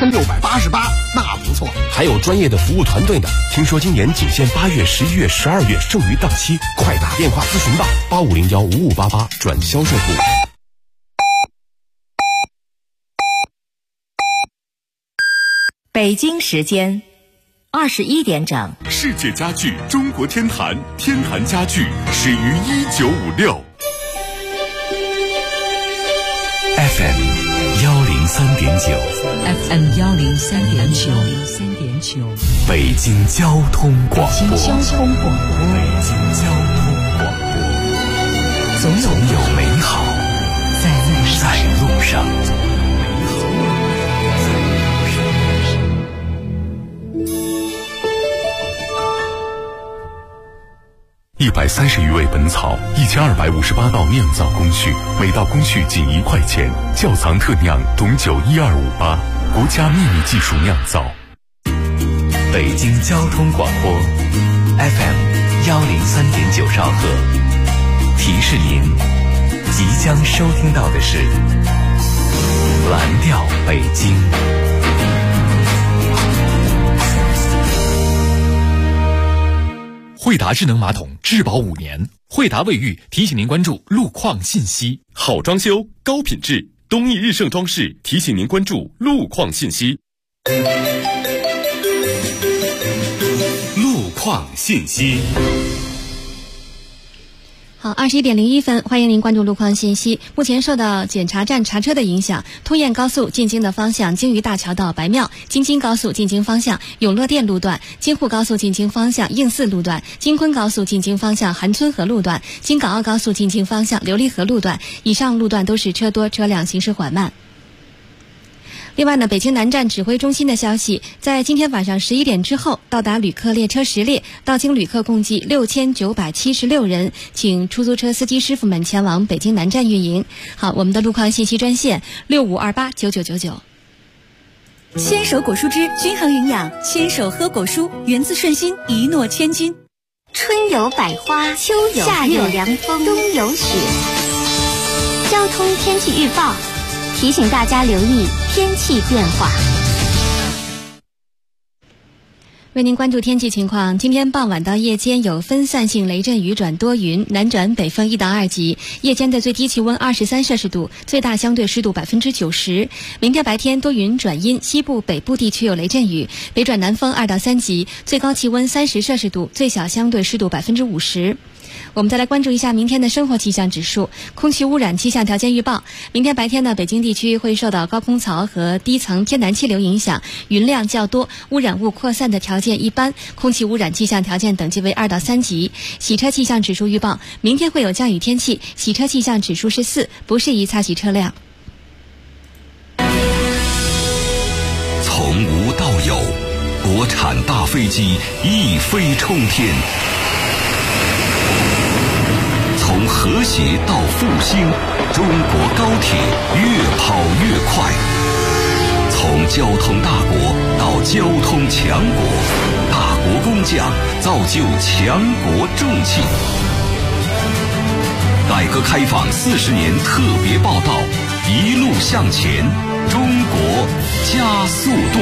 688，那不错。 还有专业的服务团队呢。听说今年仅限8月、11月、12月，剩余档期，快打电话咨询吧，85015588转销售部。 北京时间21点整。 世界家具中国天坛，天坛家具始于1956。 FM 103.9 FM 103.9 北京交通广播。 北京交通广播。 总有美好在路上。130余味本草，1258道酿造工序，每道工序仅1块钱。窖藏特酿董酒12588，国家秘密技术酿造。北京交通广播 FM 103.9兆赫，提示您即将收听到的是蓝调北京。 惠达智能马桶质保5年，惠达卫浴提醒您关注路况信息。 好装修，高品质，东益日盛装饰提醒您关注路况信息。路况信息。 好，21点01分，欢迎您关注路况信息。目前受到检查站查车的影响，通燕高速进京的方向京渝大桥到白庙，京津高速进京方向永乐店路段，京沪高速进京方向应四路段，京昆高速进京方向韩村河路段，京港澳高速进京方向琉璃河路段，以上路段都是车多，车辆行驶缓慢。另外呢，北京南站指挥中心的消息，在今天晚上11点之后，到达旅客列车10列，到京旅客共计6976人，请出租车司机师傅们前往北京南站运营。好，我们的路况信息专线65289999。 牵手果蔬汁均衡营养，牵手喝果蔬，源自顺心，一诺千金。 春有百花，秋有夏有凉风，冬有雪。交通天气预报提醒大家留意天气变化。 为您关注天气情况，今天傍晚到夜间有分散性雷阵雨转多云，南转北风1到2级，夜间的最低气温23摄氏度，最大相对湿度90%。明天白天多云转阴，西部北部地区有雷阵雨，北转南风2到3级，最高气温30摄氏度，最小相对湿度50%。我们再来关注一下明天的生活气象指数。空气污染气象条件预报，明天白天呢，北京地区会受到高空槽和低层偏南气流影响，云量较多，污染物扩散的条件一般，空气污染气象条件等级为2到3级。洗车气象指数预报，明天会有降雨天气，洗车气象指数是4，不适宜擦洗车辆。 从无到有，国产大飞机一飞冲天。从和谐到复兴，中国高铁越跑越快。从交通大国到交通强国，大国工匠造就强国重器。改革开放40年特别报道，一路向前，中国加速度。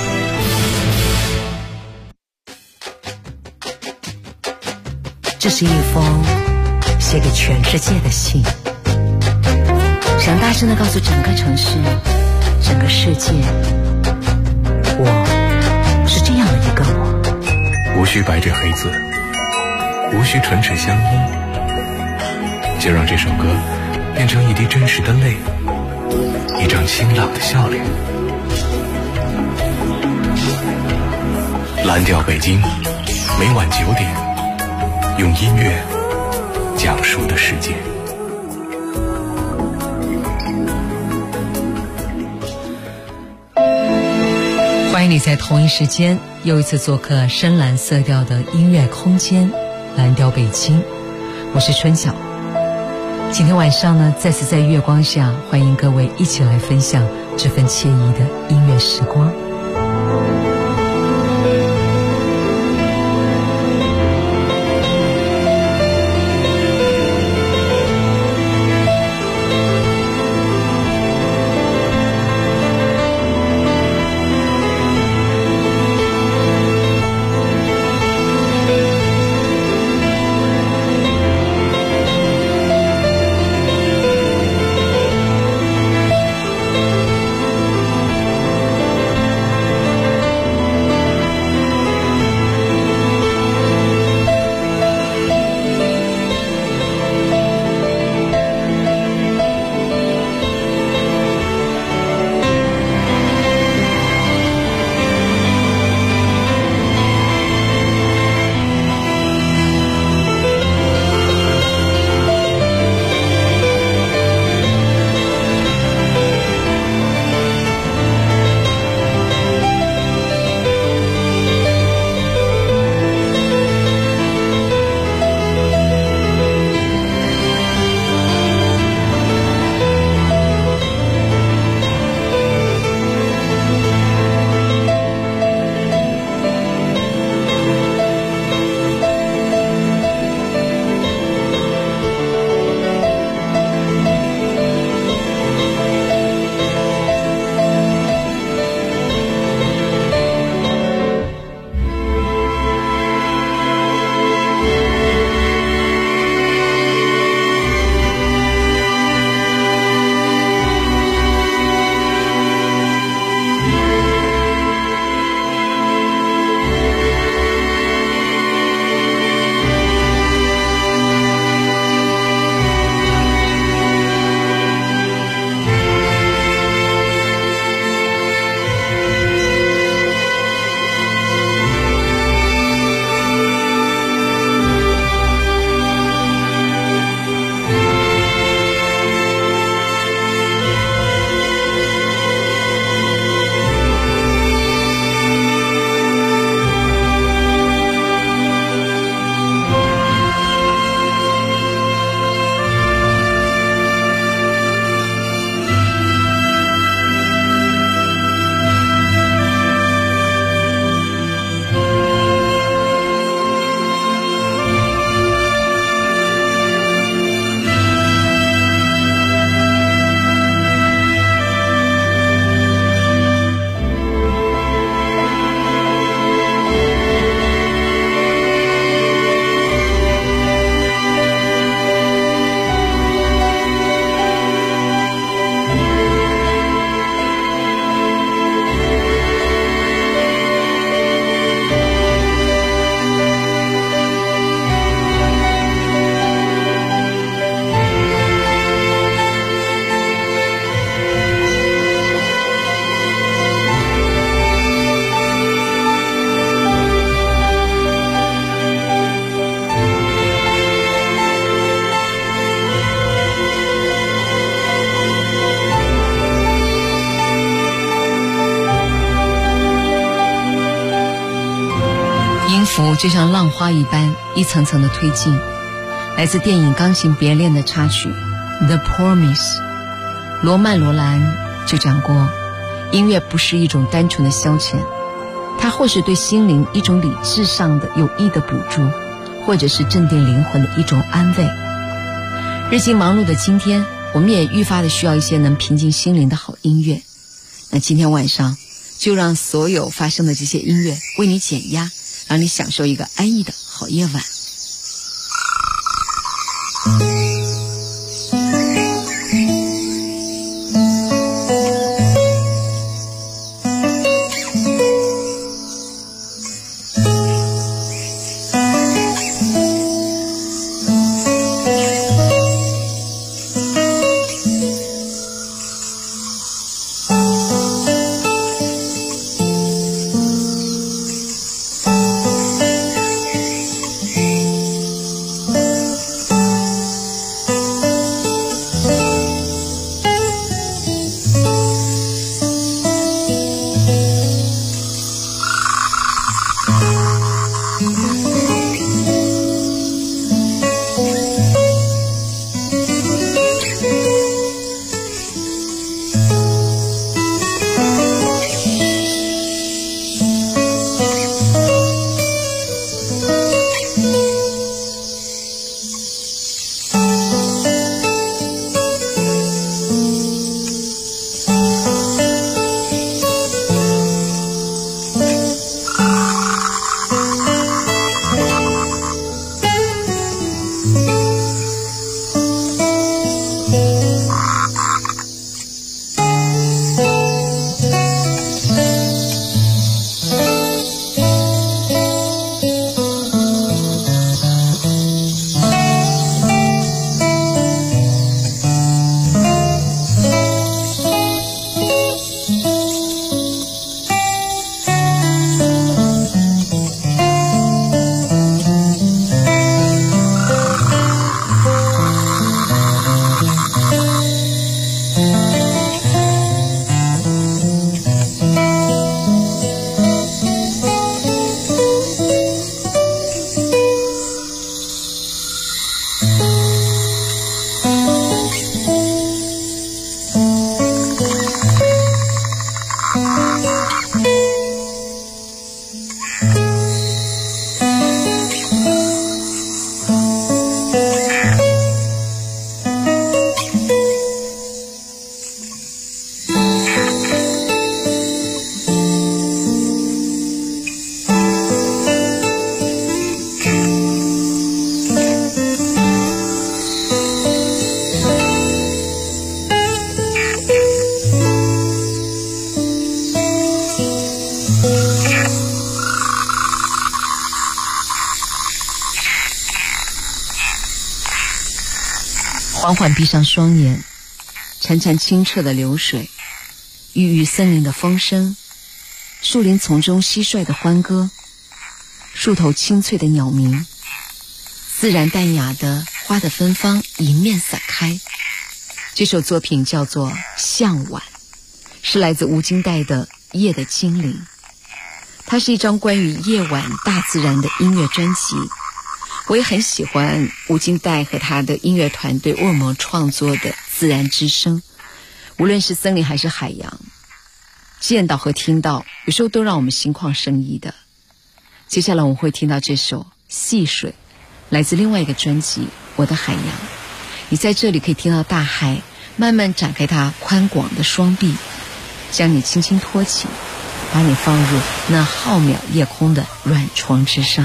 这是一封写给全世界的信，想大声地告诉整个城市，整个世界，我是这样的一个我。 无需白纸黑字，无需唇齿相依，就让这首歌变成一滴真实的泪，一张清朗的笑脸。蓝调北京，每晚9点，用音乐讲述的世界。 欢迎你在同一时间又一次做客深蓝色调的音乐空间蓝调北京，我是春晓。今天晚上呢，再次在月光下，欢迎各位一起来分享这份惬意的音乐时光。 符就像浪花一般一层层的推进。来自电影《钢琴别恋》的插曲 The Promise， 罗曼·罗兰就讲过，音乐不是一种单纯的消遣，它或是对心灵一种理智上的有益的补助，或者是镇定灵魂的一种安慰。日经忙碌的今天，我们也愈发的需要一些能平静心灵的好音乐。那今天晚上就让所有发生的这些音乐为你减压，让你享受一个安逸的好夜晚。缓缓闭上双眼，潺潺清澈的流水，郁郁森林的风声，树林丛中蟋蟀的欢歌，树头清脆的鸟鸣，自然淡雅的花的芬芳迎面散开。这首作品叫做《向晚》，是来自吴金岱的《夜的精灵》。它是一张关于夜晚大自然的音乐专辑。我也很喜欢吴金岱和他的音乐团队沃尔摩创作的自然之声，无论是森林还是海洋，见到和听到有时候都让我们心旷神怡的。接下来我们会听到这首《细水》，来自另外一个专辑《我的海洋》。你在这里可以听到大海慢慢展开它宽广的双臂，将你轻轻托起，把你放入那浩渺夜空的软床之上。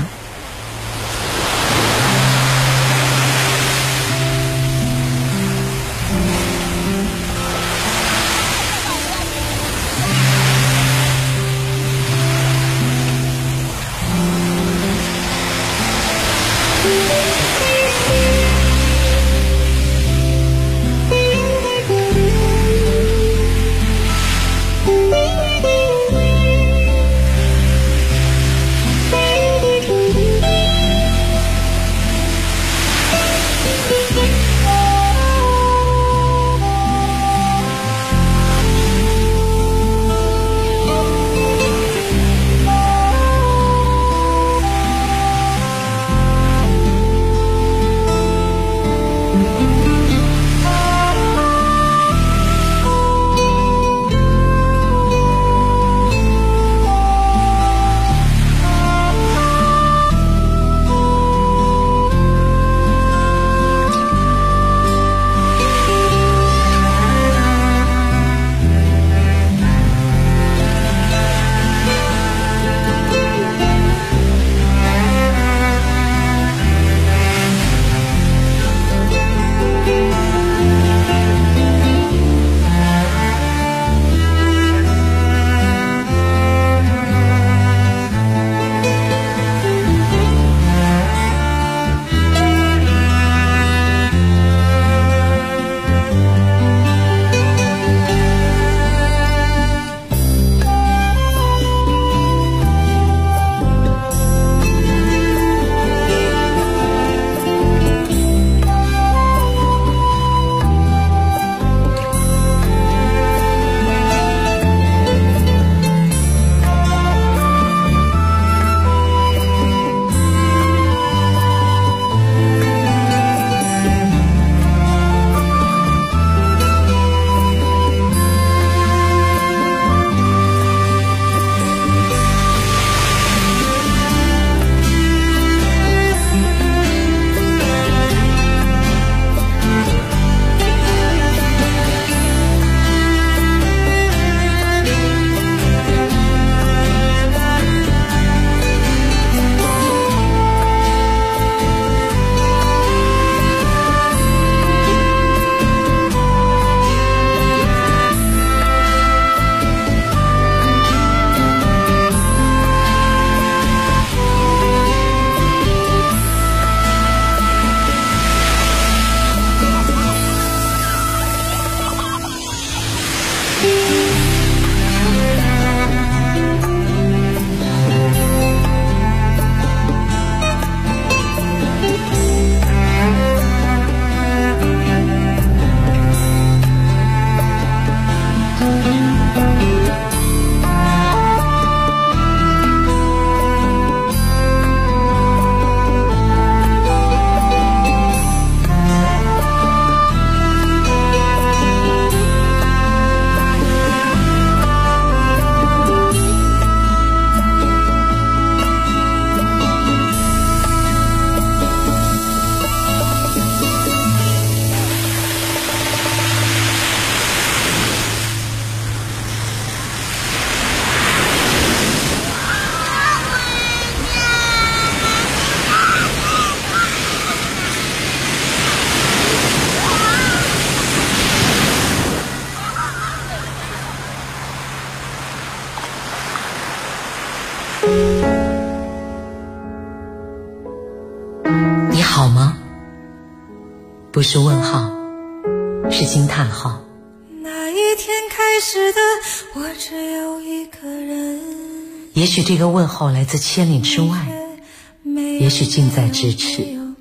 是问号，是惊叹号。 那一天开始的我只有一个人， 也许这个问候来自千里之外，也许近在咫尺。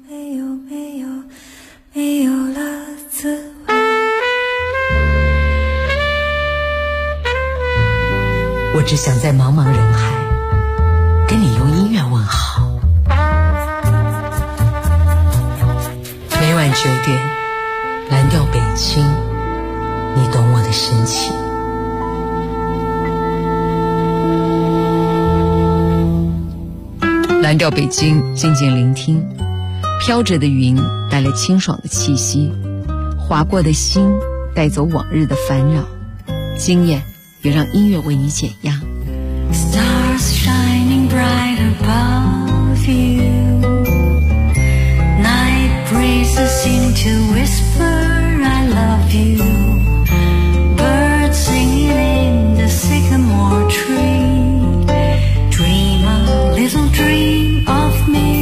没有了滋味。 我只想在茫茫人海跟你用音乐问好。每晚9点，蓝调北京，你懂我的深情。蓝调北京，静静聆听。飘着的云带来清爽的气息，划过的心带走往日的烦扰，经验也让音乐为你减压。 Stars shining bright above you, night breezes seem to whisper I love you, birds singing in the sycamore tree, dream a little dream of me.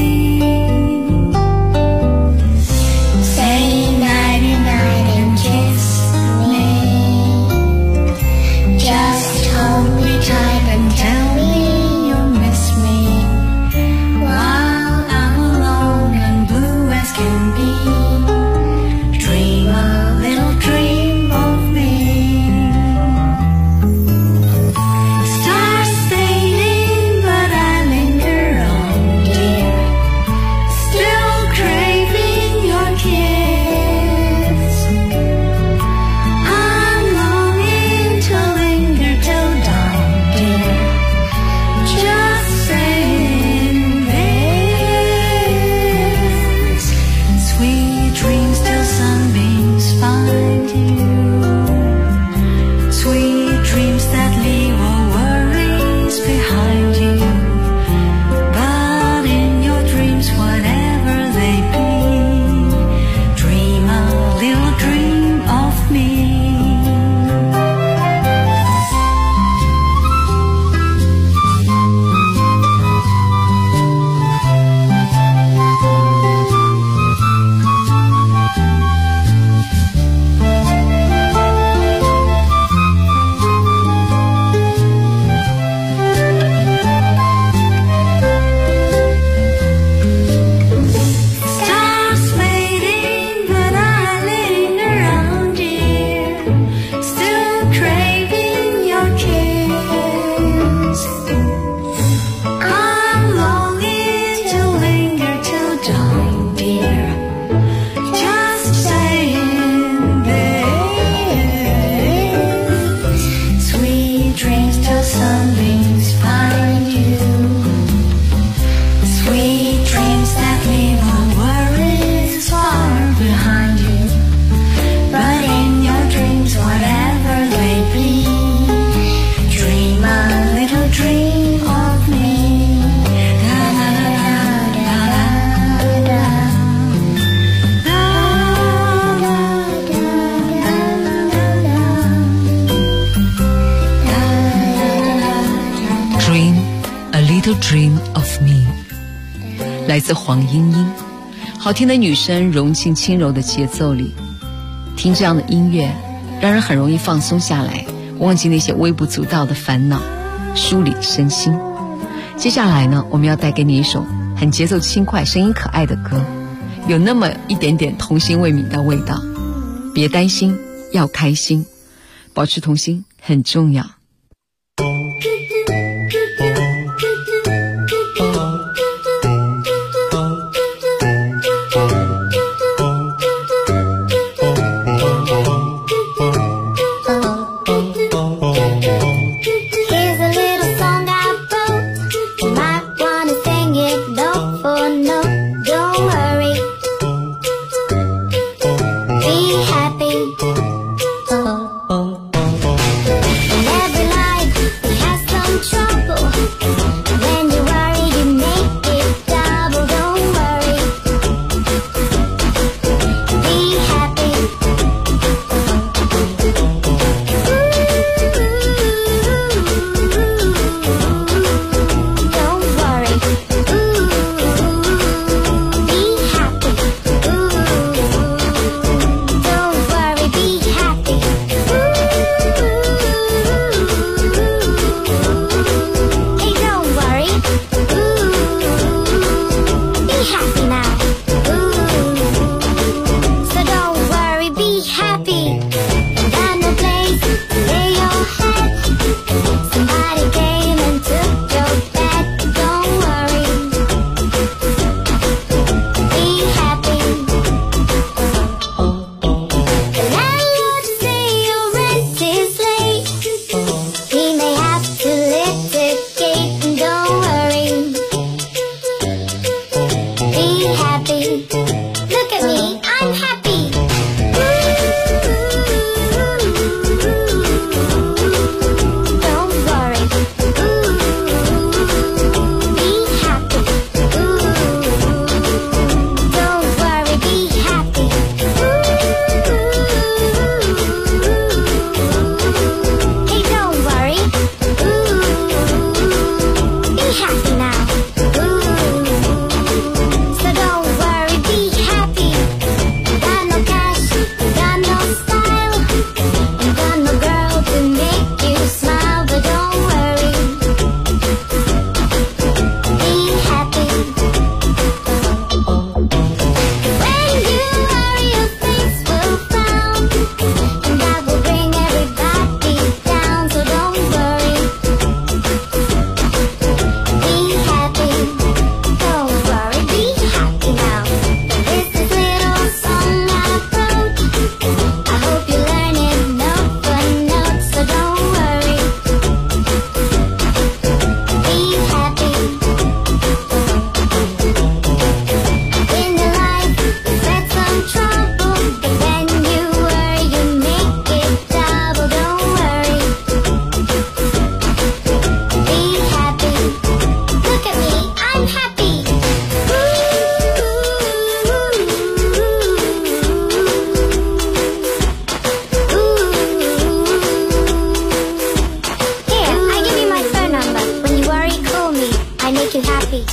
Dream of me 来自黄莺莺，好听的女声融进轻柔的节奏里，听这样的音乐让人很容易放松下来，忘记那些微不足道的烦恼，梳理身心。接下来呢，我们要带给你一首很节奏轻快声音可爱的歌，有那么一点点童心未泯的味道。别担心，要开心，保持童心很重要。 Every happy.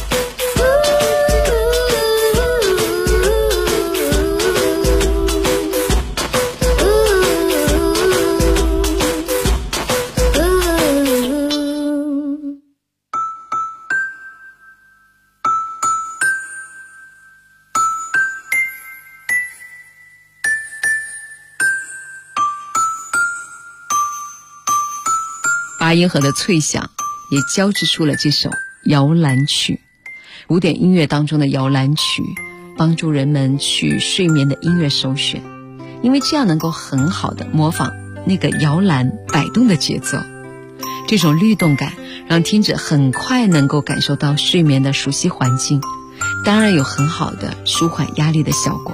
八音盒的脆响也交织出了这首摇篮曲。古典音乐当中的摇篮曲帮助人们去睡眠的音乐首选，因为这样能够很好的模仿那个摇篮摆动的节奏。这种律动感让听者很快能够感受到睡眠的熟悉环境，当然有很好的舒缓压力的效果。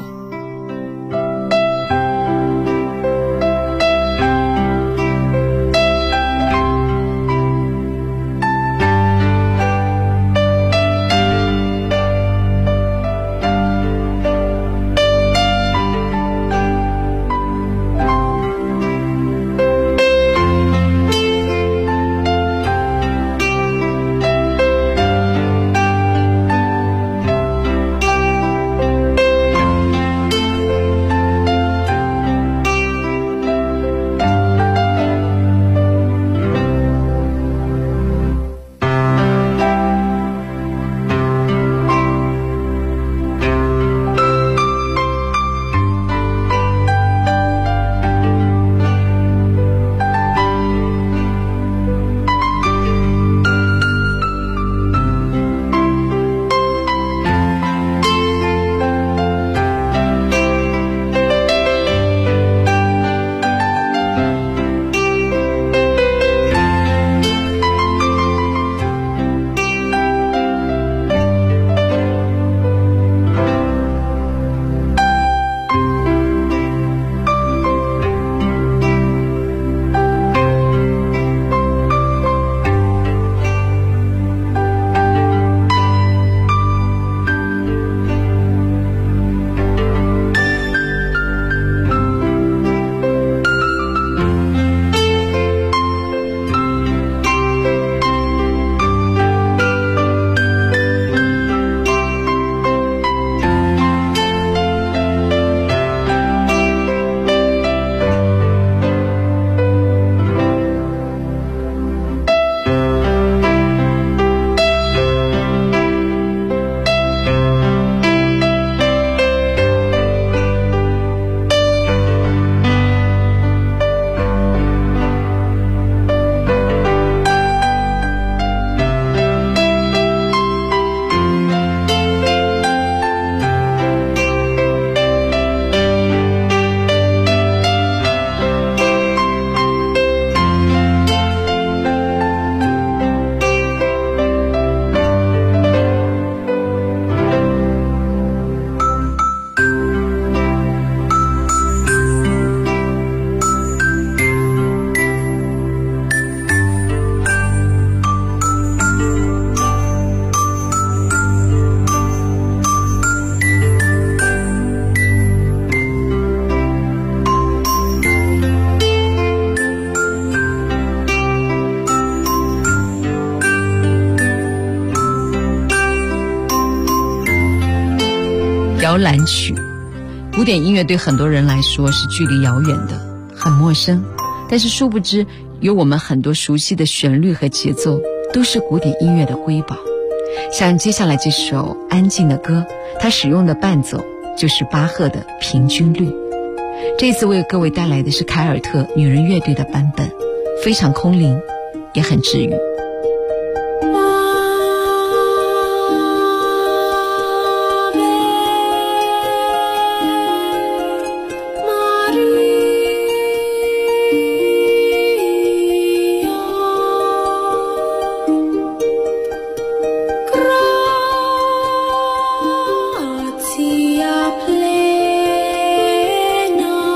摇篮曲，古典音乐对很多人来说是距离遥远的，很陌生，但是殊不知有我们很多熟悉的旋律和节奏都是古典音乐的瑰宝。像接下来这首安静的歌，它使用的伴奏就是巴赫的平均律。这次为各位带来的是凯尔特女人乐队的版本，非常空灵，也很治愈。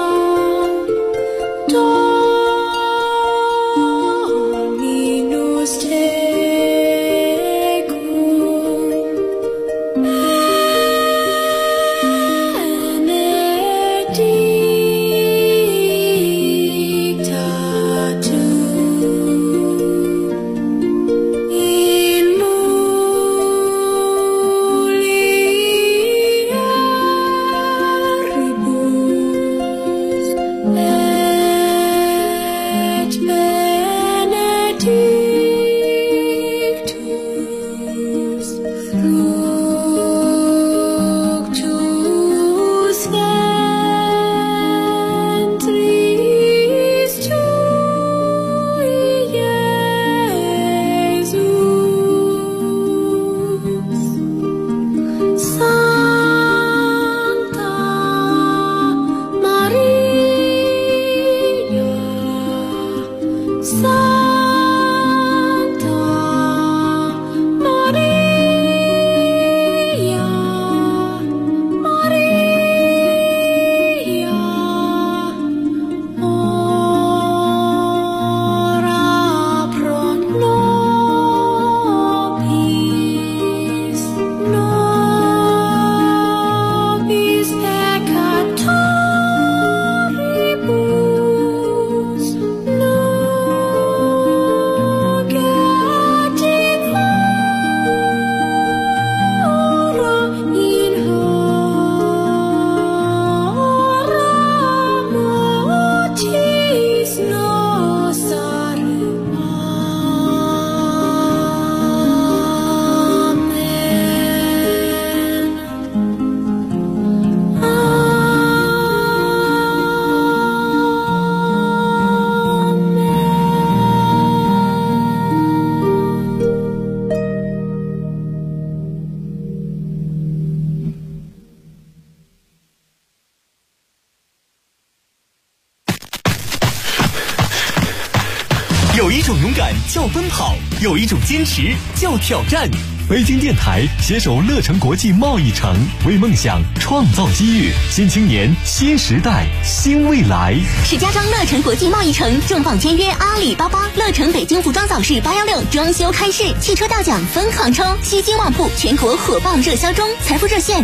Dominus 有一种坚持叫挑战。北京电台携手乐城国际贸易城，为梦想创造机遇，新青年、新时代、新未来。 石家庄乐城国际贸易城重磅签约阿里巴巴，乐城北京服装早市816装修开市，汽车大奖分行抽，西京旺铺全国火爆热销中，财富热线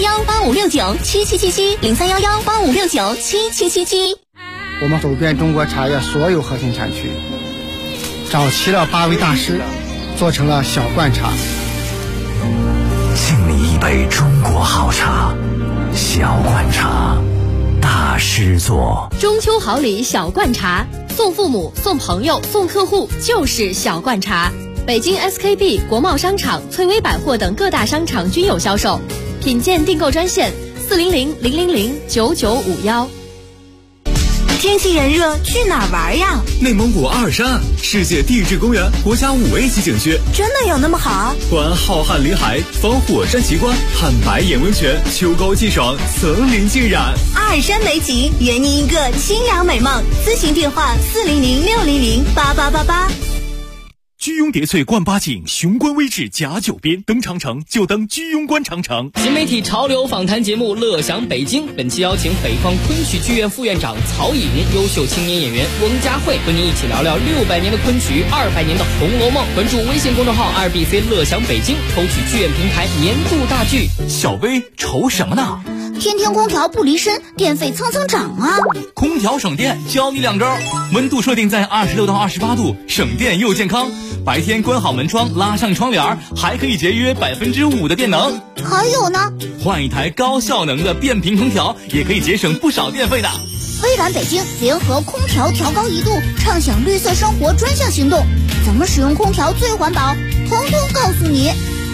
031185697777，031185697777。 我们走遍中国茶叶所有核心产区，找齐了8位大师，做成了小罐茶。 敬你一杯中国好茶，小罐茶，大师做。 中秋好礼小罐茶，送父母、送朋友、送客户就是小罐茶。北京 SKP、国贸商场、翠微百货等各大商场均有销售。品鉴订购专线400-000-9951。 天气炎热，去哪儿玩呀？ 内蒙古阿尔山世界地质公园国家5A级景区， 真的有那么好？ 观浩瀚林海，访火山奇观，看白眼温泉，秋高气爽，层林尽染。 阿尔山美景，圆您一个清凉美梦。咨询电话400-600-8888。 居庸叠翠冠八景，雄关微志甲9边，登长城就登居庸关长城。 新媒体潮流访谈节目《乐享北京》，本期邀请北方昆曲剧院副院长曹颖、优秀青年演员翁佳慧，和您一起聊聊600年的昆曲，200年的《红楼梦》。关注微信公众号2BC 乐享北京，抽取剧院平台年度大剧。 小薇愁什么呢？ 天天空调不离身，电费蹭蹭涨啊！ 空调省电，教你2招：温度设定在26到28度，省电又健康。白天关好门窗，拉上窗帘，还可以节约5%的电能。 还有呢， 换一台高效能的变频空调，也可以节省不少电费的。 微软北京联合空调调高1度，畅享绿色生活专项行动，怎么使用空调最环保，统统告诉你。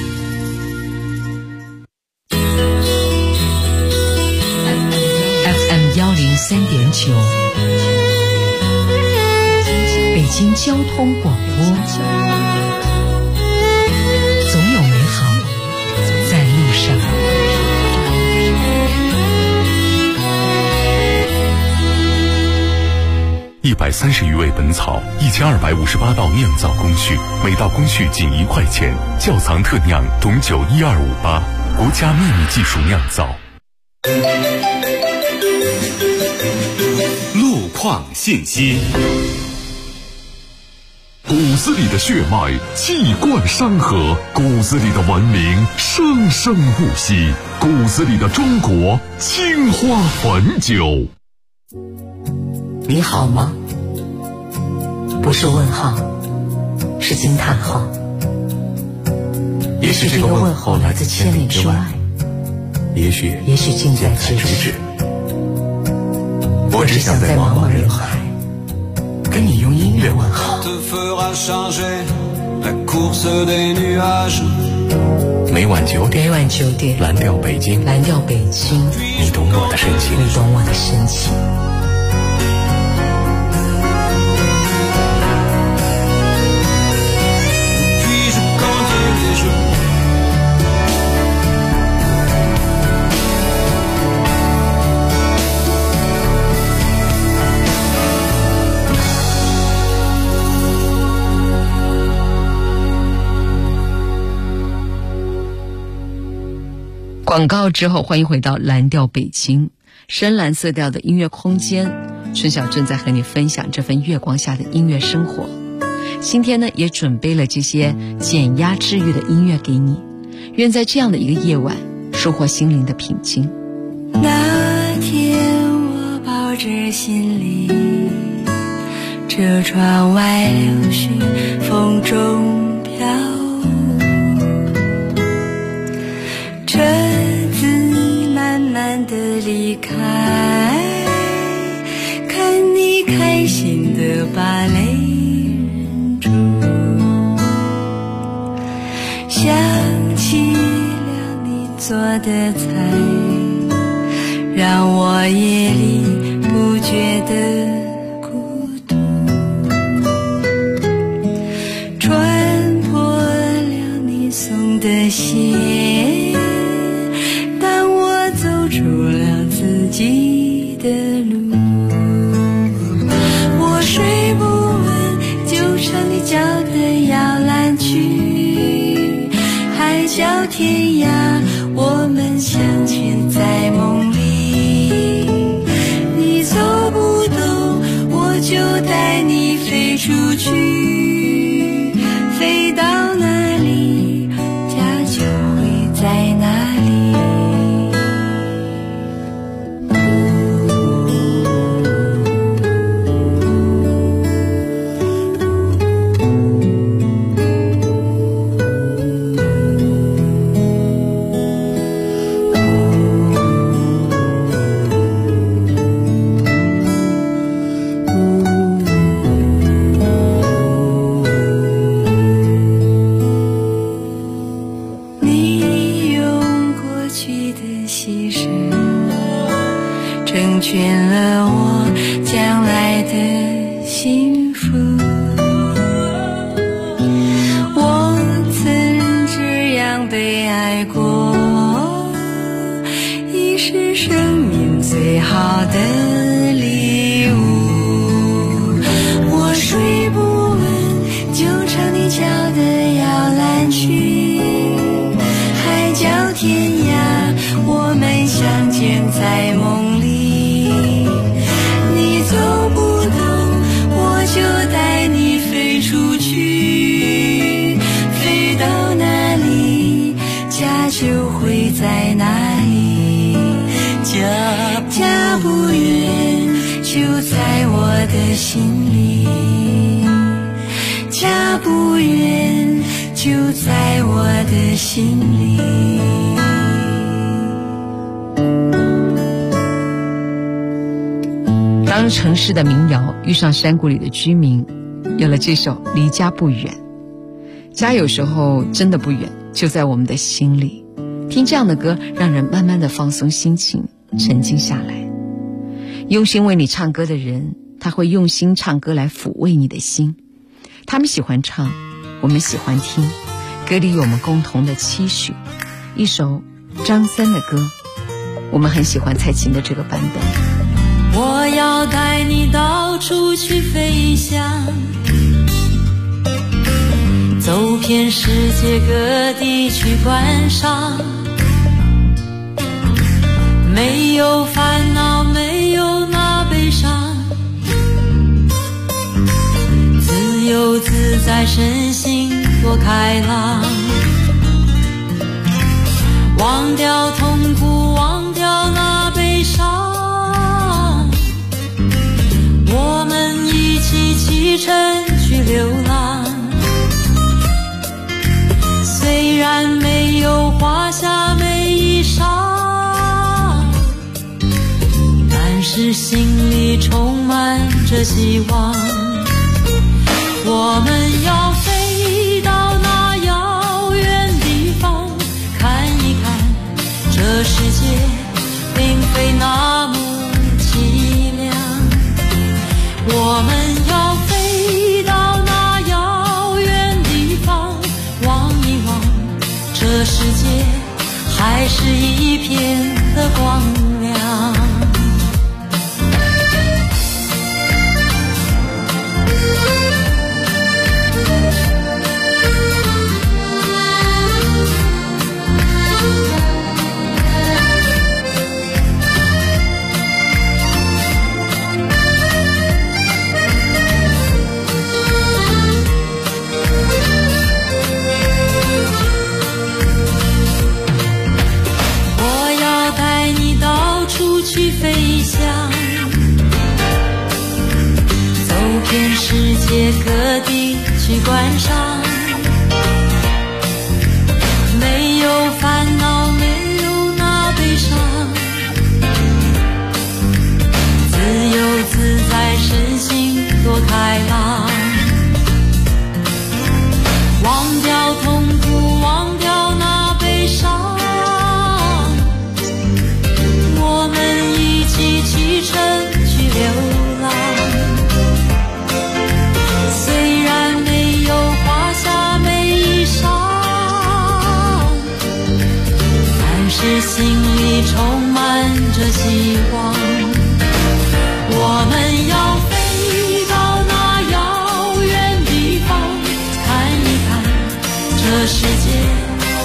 FM103.9，北京交通广播，总有美好在路上。 130余味本草，1258道酿造工序，每道工序仅1块钱。窖藏特酿董酒12588，国家秘密技术酿造。 路况信息。 骨子里的血脉气贯山河，骨子里的文明生生不息，骨子里的中国青花汾酒。 你好吗？不是问号，是惊叹号。 也许这个问候来自千里之外，也许近在咫尺。我只想在茫茫人海跟你用音乐问好。每晚9点，蓝调北京，你懂我的深情。 广告之后，欢迎回到蓝调北京，深蓝色调的音乐空间。春晓正在和你分享这份月光下的音乐生活。今天呢，也准备了这些减压治愈的音乐给你，愿在这样的一个夜晚收获心灵的平静。 那天我抱着行李，这窗外柳絮风中飘，车子慢慢地离开，看你开心地把泪忍住，想起了你做的菜，让我夜里不觉得孤独，穿破了你送的鞋，当我走出了自己的路，我睡不稳，就像你叫的要来， 海角天涯，我们相见在梦里。你走不动，我就带你飞出去，飞到哪里，家就会在哪里。成全了我将来的幸福。我曾这样被爱过，已是生命最好的礼物。我睡不稳，就唱你教的摇篮曲，海角天涯，我们相见在梦里。走不动，我就带你飞出去，飞到哪里，家就会在哪里。家不远，就在我的心里。家不远，就在我的心里。 当城市的民谣遇上山谷里的居民，有了这首《离家不远》。家有时候真的不远，就在我们的心里。听这样的歌，让人慢慢的放松心情，沉静下来。用心为你唱歌的人，他会用心唱歌来抚慰你的心。他们喜欢唱，我们喜欢听，歌里有我们共同的期许。一首张三的歌，我们很喜欢蔡琴的这个版本。 我要带你到处去飞翔，走遍世界各地去观赏，没有烦恼，没有那悲伤，自由自在，身心多开朗，忘掉痛苦，忘掉那悲伤，我们一起启程去流浪。虽然没有华厦美衣裳，但是心里充满着希望。我们要飞到那遥远地方，看一看这世界并非那么凄凉。我们要飞到那遥远地方，望一望这世界还是一片的光亮。去飞翔，走遍世界各地去观赏，没有烦恼，没有那悲伤，自由自在，身心多开朗，忘掉痛苦，忘掉那悲伤，我们一起启程去流浪。虽然没有华厦美衣裳，但是心里充满着希望。我们要飞到那遥远地方，看一看这世界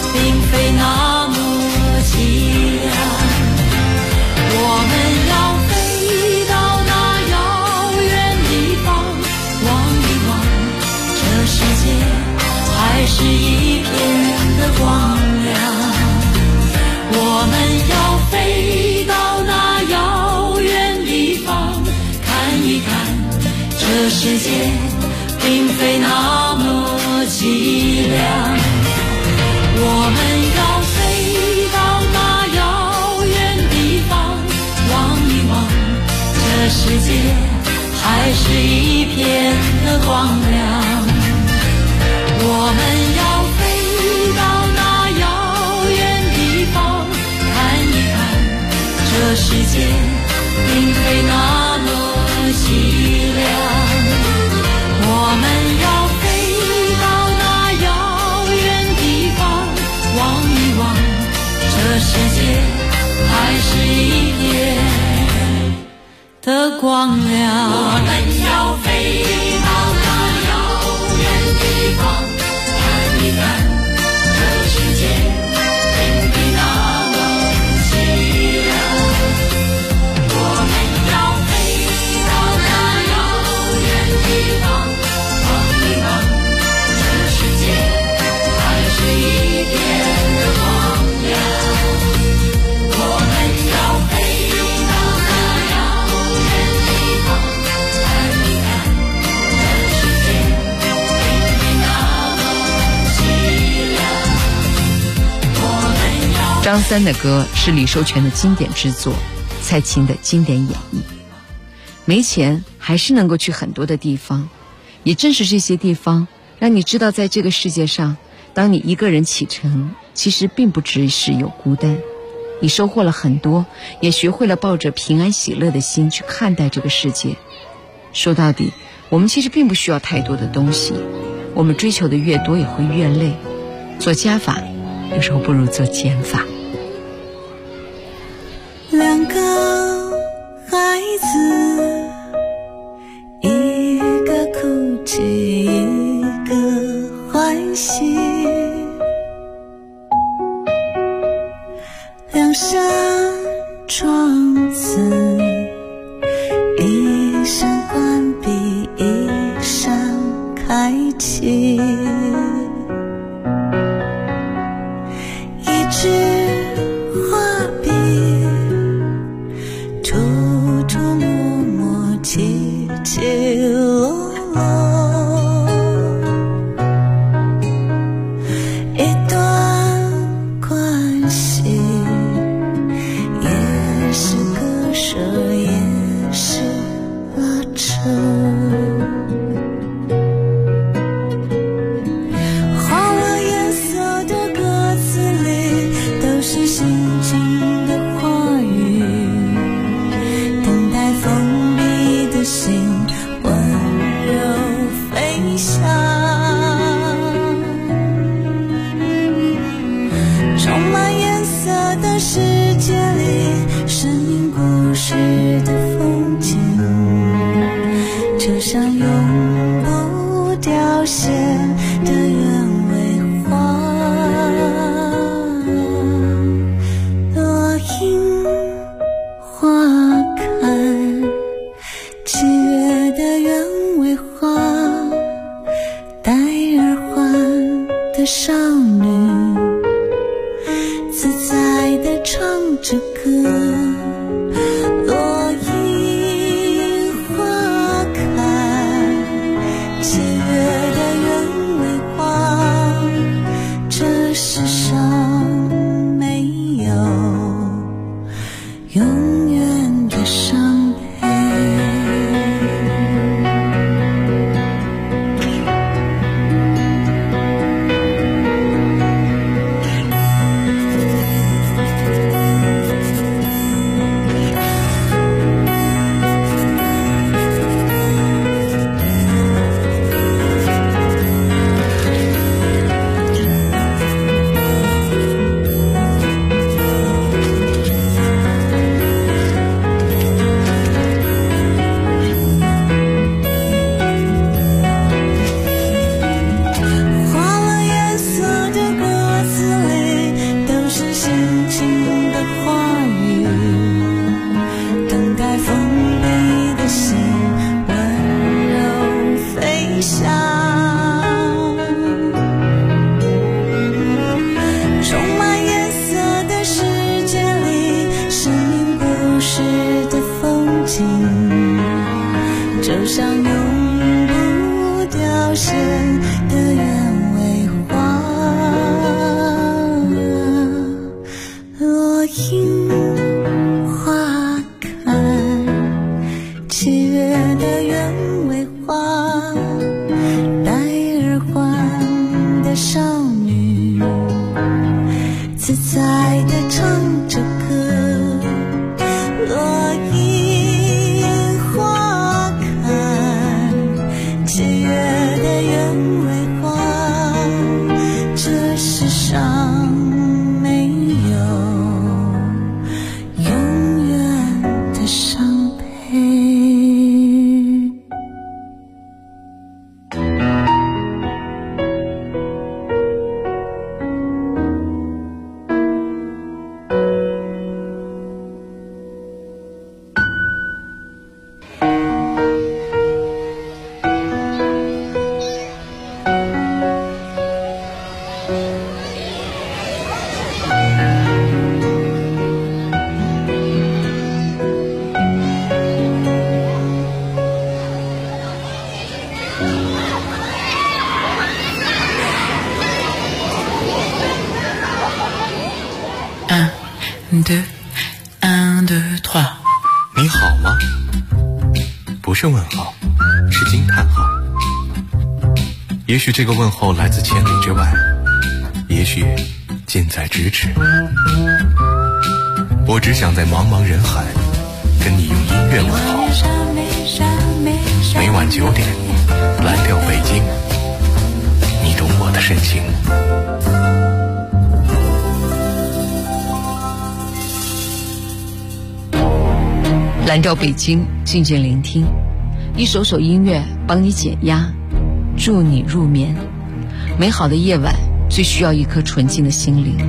并非那么凄凉。我们要飞到那遥远地方，望一望，这世界还是一片的光亮。我们要飞到那遥远地方，看一看，这世界并非那么凄凉。我们要飞到那遥远地方，望一望，这世界还是一片的光亮。我们要飞到那遥远地方，看一看，这世界并非那么凄凉。我们要飞到那遥远地方，望一望，这世界还是一片的光亮。我们要飞到那遥远地方，看一看，这世界并非那么凄凉。我们要飞到那遥远地方，望一望，这世界还是一片的光亮。我们要飞到那遥远地方，看一看，这世界并非那么凄凉。我们要张三的歌是李寿全的经典之作，蔡琴的经典演绎。没钱还是能够去很多的地方，也正是这些地方让你知道，在这个世界上，当你一个人启程，其实并不只是有孤单。你收获了很多，也学会了抱着平安喜乐的心去看待这个世界。说到底，我们其实并不需要太多的东西，我们追求的越多也会越累。做加法有时候不如做减法。 两个孩子，一个哭泣，一个欢喜，两扇窗子，一扇关闭，一扇开启，一支画笔，涂涂抹抹，起起落落，一段关系，也是割舍，也是拉扯。换了颜色的歌词里，都是心情的话语，等待封闭的心温柔飞翔。充满颜色的世界里，生命故事的风景，就像永不凋谢的原味花。落英花开，7月的原味花，戴耳环的少女，自在地唱着歌。落英花开，7月的原味花，这世上没有永远的伤悲。 2 1 2 3。 你好吗？不是问号，是惊叹号。也许这个问候来自千里之外，也许近在咫尺。我只想在茫茫人海跟你用音乐问候。每晚9点，蓝调北京，你懂我的深情。 蓝调北京，静静聆听，一首首音乐帮你减压，助你入眠。美好的夜晚最需要一颗纯净的心灵。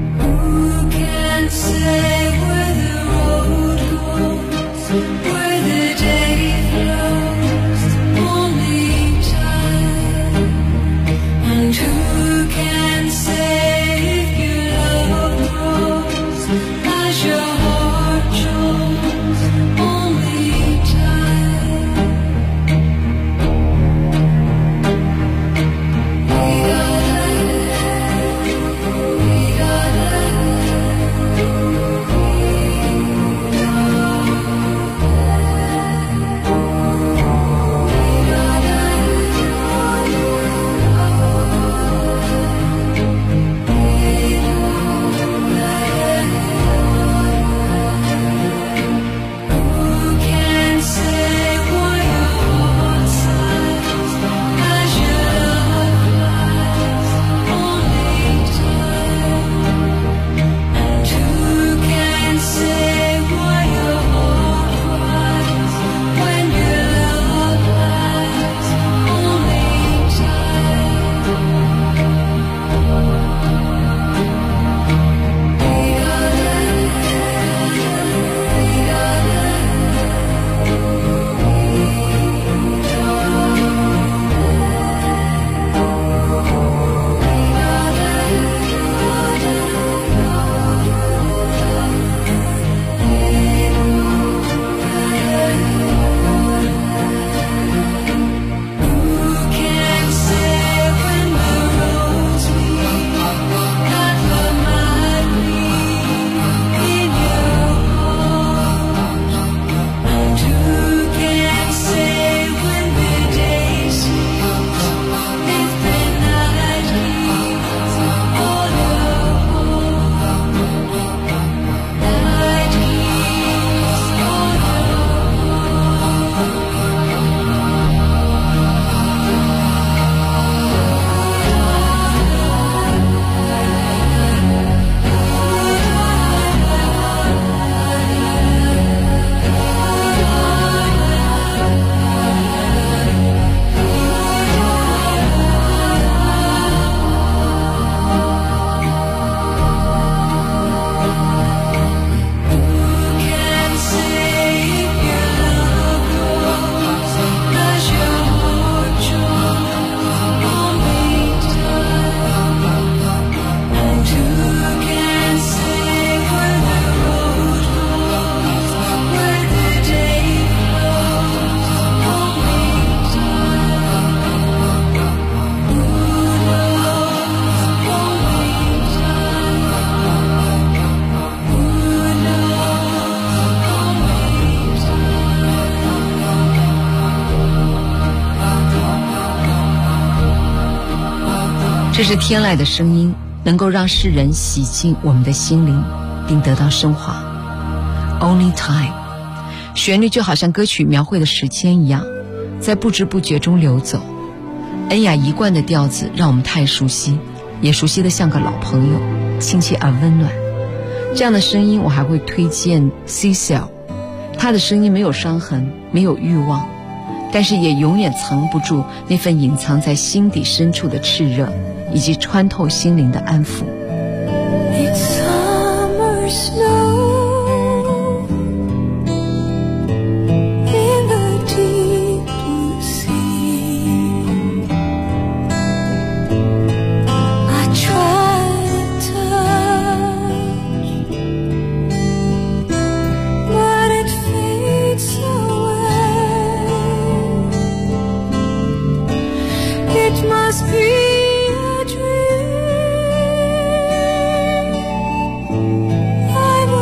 这是天籁的声音，能够让世人洗净我们的心灵，并得到升华。 Only time， 旋律就好像歌曲描绘的时间一样，在不知不觉中流走。恩雅一贯的调子让我们太熟悉，也熟悉的像个老朋友，亲切而温暖。这样的声音我还会推荐 Cecil， 他的声音没有伤痕，没有欲望，但是也永远藏不住那份隐藏在心底深处的炽热，以及穿透心灵的安抚。 It's summer snow in the deep blue sea. I try to touch, but it fades away. It must be a dream.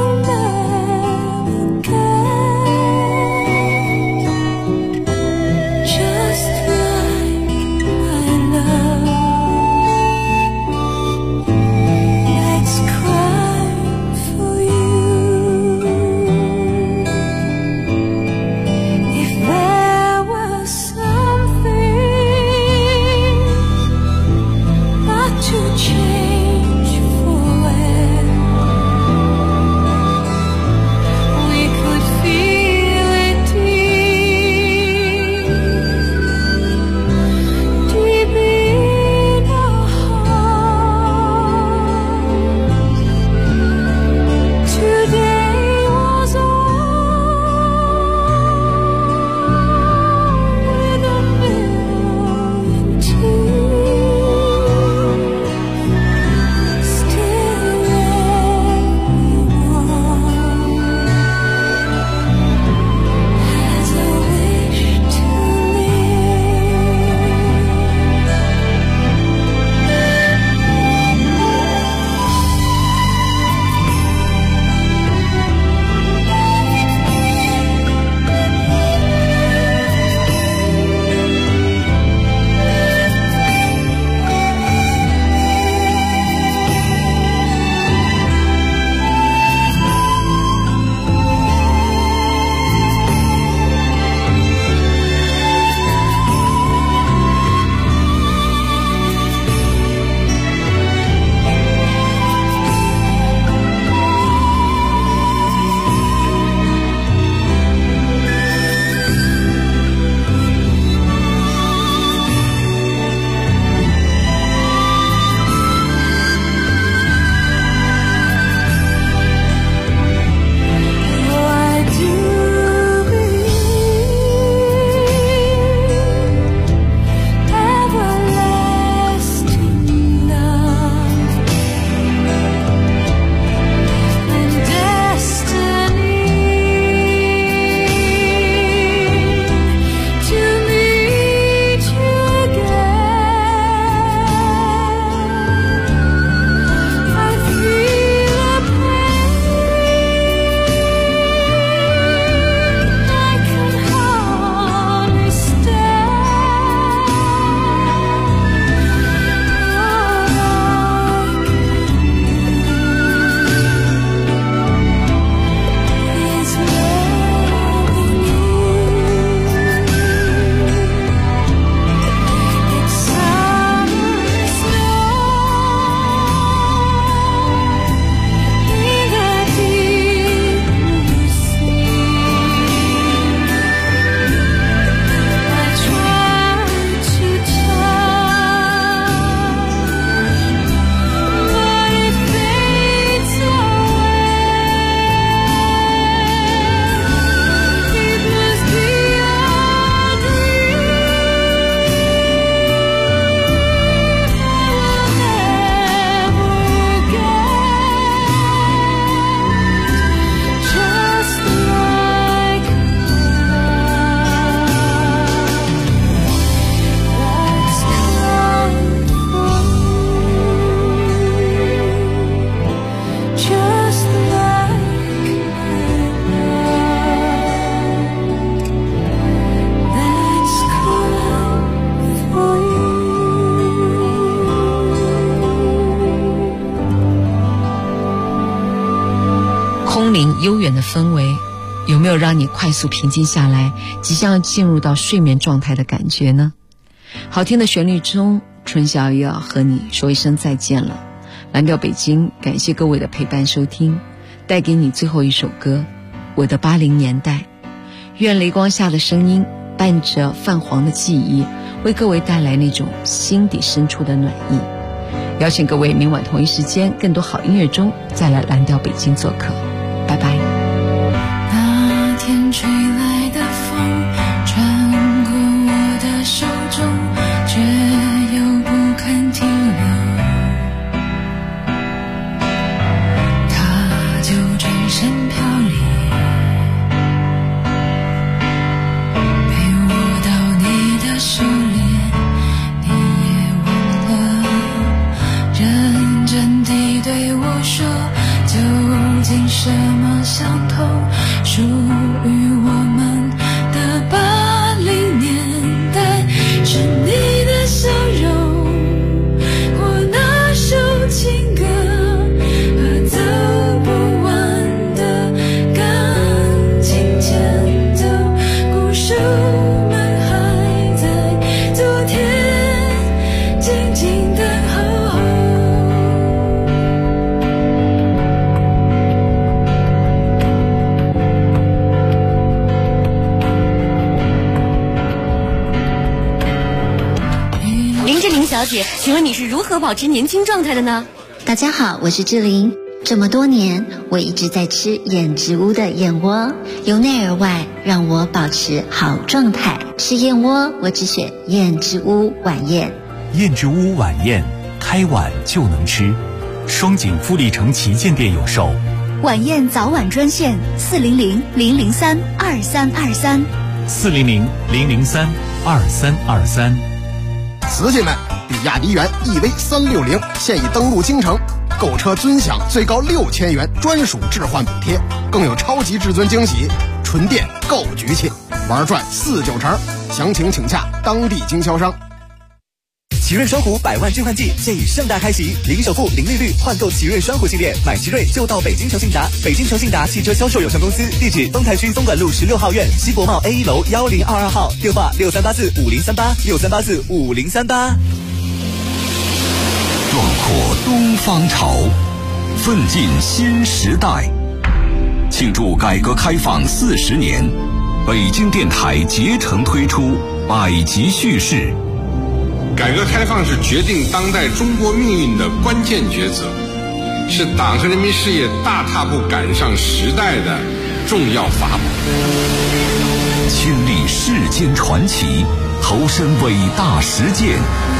空灵悠远的氛围，有没有让你快速平静下来，即将进入到睡眠状态的感觉呢？好听的旋律中，春晓又要和你说一声再见了。蓝调北京，感谢各位的陪伴收听，带给你最后一首歌，我的80年代。愿雷光下的声音伴着泛黄的记忆，为各位带来那种心底深处的暖意。邀请各位明晚同一时间，更多好音乐中再来蓝调北京做客。拜拜。 那天吹来的风穿过我的手中，却又不肯停留，它就转身飘离，陪我到你的手里，你也忘了认真地对我说，究竟什么相同，属于我们的80年代，是你的笑容，我那首情歌和走不完的钢琴前奏，故事们还在昨天静静等候。 小姐，请问你是如何保持年轻状态的呢？ 大家好，我是志玲。这么多年，我一直在吃燕之屋的燕窝，由内而外让我保持好状态。吃燕窝，我只选燕之屋晚宴。 燕之屋晚宴，开晚就能吃。双井富力城旗舰店有售。 晚宴早晚专线400-003-2323。 400-003-2323。 瓷器们，比亚迪元 EV360现已登陆京城，购车尊享最高6000元专属置换补贴，更有超级至尊惊喜，纯电够局气，玩转49成。详情请洽当地经销商。 奇瑞双虎100万置换季现已盛大开启，零首付、零利率换购奇瑞双虎系列，买奇瑞就到北京诚信达。北京诚信达汽车销售有限公司，地址丰台区东莞路16号院西国贸 A1 楼1022号，电话63845038，63845038。 壮阔东方潮，奋进新时代。庆祝改革开放40年，北京电台竭诚推出百集叙事。 改革开放是决定当代中国命运的关键抉择，是党和人民事业大踏步赶上时代的重要法宝。 亲历世间传奇，投身伟大实践，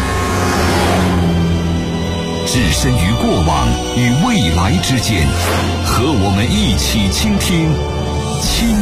置身于过往与未来之间，和我们一起倾听